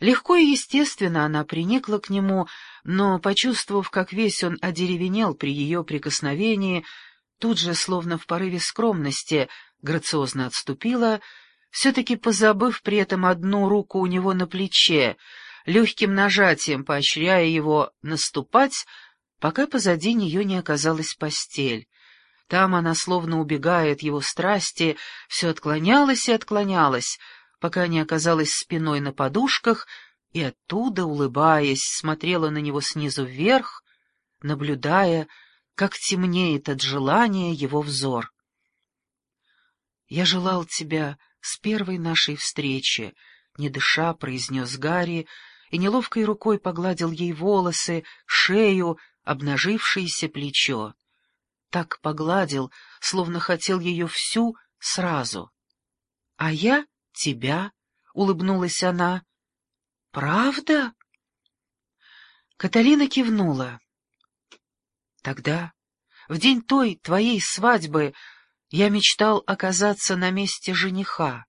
Легко и естественно она приникла к нему, но, почувствовав, как весь он одеревенел при ее прикосновении, тут же, словно в порыве скромности, грациозно отступила, все-таки позабыв при этом одну руку у него на плече, легким нажатием поощряя его наступать, пока позади нее не оказалась постель. Там она, словно убегая от его страсти, все отклонялась и отклонялась, пока не оказалась спиной на подушках, и оттуда, улыбаясь, смотрела на него снизу вверх, наблюдая, как темнеет от желания его взор. «Я желал тебя с первой нашей встречи», — не дыша произнес Гарри, и неловкой рукой погладил ей волосы, шею, обнажившееся плечо. Так погладил, словно хотел ее всю сразу. — А я тебя, — улыбнулась она. — Правда? Каталина кивнула. — Тогда, в день той твоей свадьбы, я мечтал оказаться на месте жениха.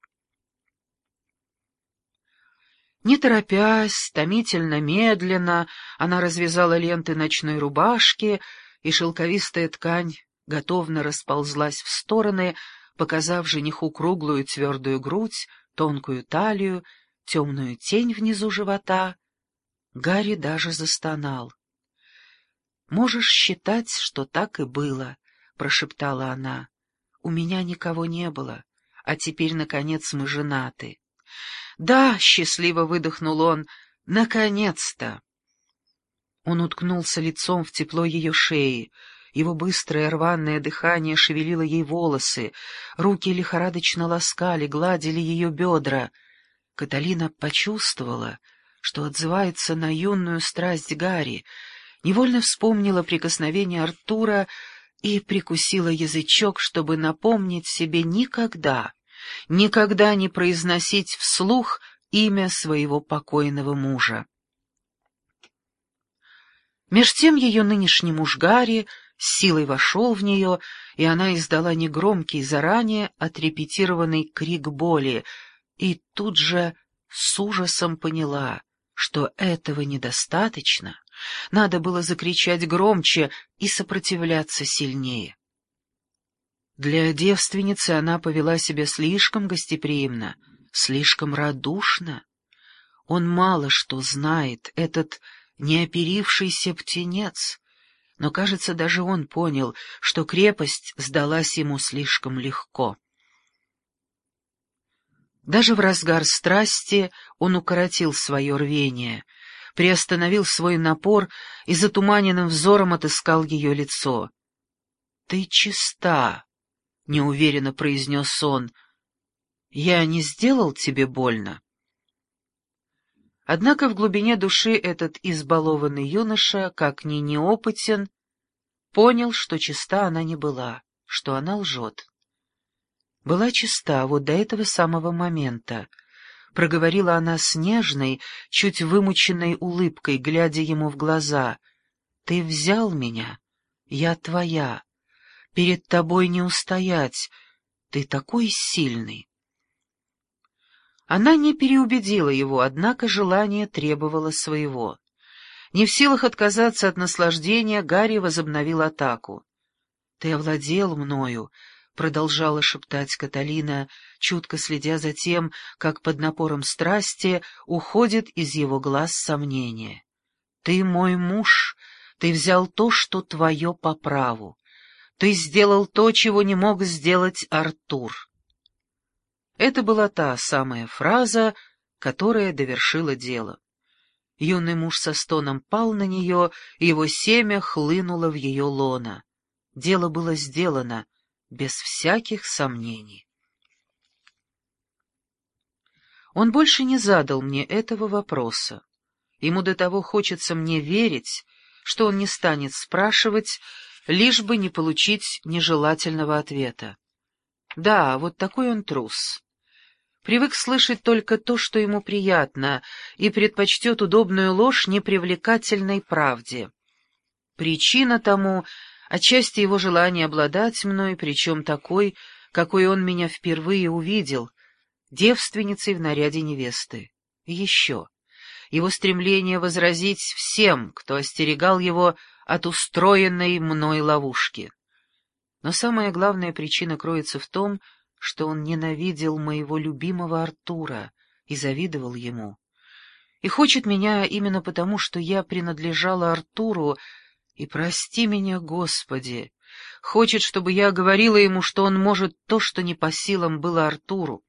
Не торопясь, томительно медленно, она развязала ленты ночной рубашки, и шелковистая ткань готовно расползлась в стороны, показав жениху круглую твердую грудь, тонкую талию, темную тень внизу живота. Гарри даже застонал. «Можешь считать, что так и было», — прошептала она. «У меня никого не было, а теперь, наконец, мы женаты». «Да», — счастливо выдохнул он, — «наконец-то». Он уткнулся лицом в тепло ее шеи. Его быстрое рваное дыхание шевелило ей волосы, руки лихорадочно ласкали, гладили ее бедра. Каталина почувствовала, что отзывается на юную страсть Гарри, невольно вспомнила прикосновение Артура и прикусила язычок, чтобы напомнить себе никогда не произносить вслух имя своего покойного мужа. Меж тем ее нынешний муж Гарри с силой вошел в нее, и она издала негромкий, заранее отрепетированный крик боли, и тут же с ужасом поняла, что этого недостаточно, надо было закричать громче и сопротивляться сильнее. Для девственницы она повела себя слишком гостеприимно, слишком радушно. Он мало что знает, этот неоперившийся птенец, но, кажется, даже он понял, что крепость сдалась ему слишком легко. Даже в разгар страсти он укоротил свое рвение, приостановил свой напор и затуманенным взором отыскал ее лицо. «Ты чиста», — неуверенно произнес он. «Я не сделал тебе больно?» Однако в глубине души этот избалованный юноша, как ни неопытен, понял, что чиста она не была, что она лжет. Была чиста вот до этого самого момента, проговорила она с нежной, чуть вымученной улыбкой, глядя ему в глаза. «Ты взял меня, я твоя, перед тобой не устоять, ты такой сильный». Она не переубедила его, однако желание требовало своего. Не в силах отказаться от наслаждения, Гарри возобновил атаку. «Ты овладел мною», — продолжала шептать Каталина, чутко следя за тем, как под напором страсти уходит из его глаз сомнение. «Ты мой муж, ты взял то, что твое по праву. Ты сделал то, чего не мог сделать Артур». Это была та самая фраза, которая довершила дело. Юный муж со стоном пал на нее, и его семя хлынуло в ее лоно. Дело было сделано, без всяких сомнений. Он больше не задал мне этого вопроса. Ему до того хочется мне верить, что он не станет спрашивать, лишь бы не получить нежелательного ответа. Да, вот такой он трус. Привык слышать только то, что ему приятно, и предпочтет удобную ложь непривлекательной правде. Причина тому — отчасти его желание обладать мной, причем такой, какой он меня впервые увидел, девственницей в наряде невесты. И еще. его стремление возразить всем, кто остерегал его от устроенной мной ловушки. Но самая главная причина кроется в том, что он ненавидел моего любимого Артура и завидовал ему. И хочет меня именно потому, что я принадлежала Артуру, и прости меня, Господи, хочет, чтобы я говорила ему, что он может то, что не по силам было Артуру.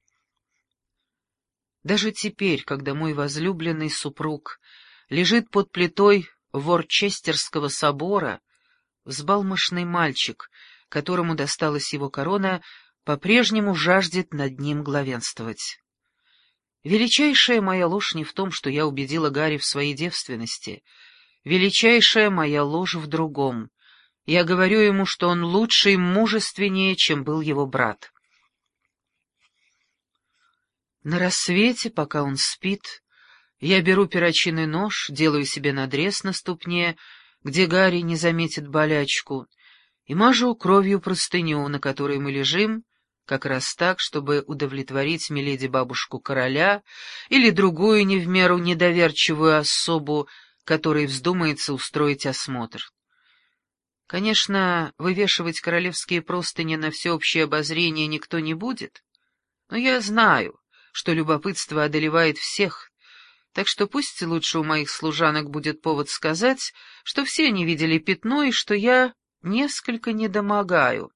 Даже теперь, когда мой возлюбленный супруг лежит под плитой Ворчестерского собора, взбалмошный мальчик, которому досталась его корона, по-прежнему жаждет над ним главенствовать. Величайшая моя ложь не в том, что я убедила Гарри в своей девственности. Величайшая моя ложь в другом. Я говорю ему, что он лучше и мужественнее, чем был его брат. На рассвете, пока он спит, я беру перочинный нож, делаю себе надрез на ступне, где Гарри не заметит болячку, и мажу кровью простыню, на которой мы лежим, как раз так, чтобы удовлетворить миледи-бабушку короля или другую не в меру недоверчивую особу, которой вздумается устроить осмотр. Конечно, вывешивать королевские простыни на всеобщее обозрение никто не будет, но я знаю, что любопытство одолевает всех, так что пусть лучше у моих служанок будет повод сказать, что все они видели пятно и что я несколько недомогаю.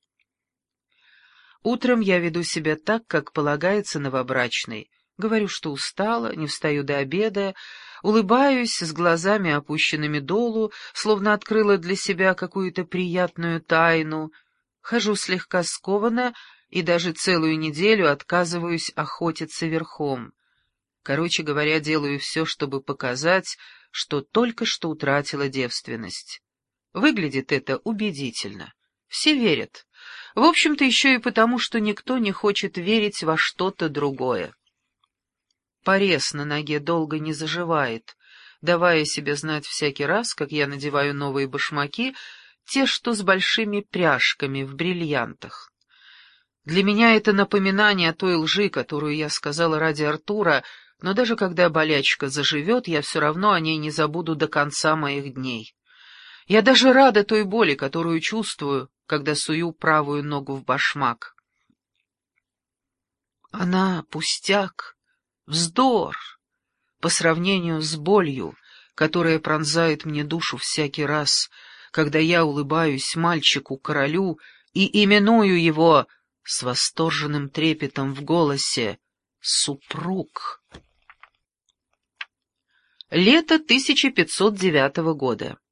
Утром я веду себя так, как полагается новобрачной. Говорю, что устала, не встаю до обеда, улыбаюсь с глазами опущенными долу, словно открыла для себя какую-то приятную тайну, хожу слегка скованно и даже целую неделю отказываюсь охотиться верхом. Короче говоря, делаю все, чтобы показать, что только что утратила девственность. Выглядит это убедительно. Все верят. В общем-то, еще и потому, что никто не хочет верить во что-то другое. Порез на ноге долго не заживает, давая себе знать всякий раз, как я надеваю новые башмаки, те, что с большими пряжками в бриллиантах. Для меня это напоминание о той лжи, которую я сказала ради Артура, но даже когда болячка заживет, я все равно о ней не забуду до конца моих дней. Я даже рада той боли, которую чувствую, когда сую правую ногу в башмак. Она пустяк, вздор, по сравнению с болью, которая пронзает мне душу всякий раз, когда я улыбаюсь мальчику-королю и именую его с восторженным трепетом в голосе «Супруг». Лето 1509 года.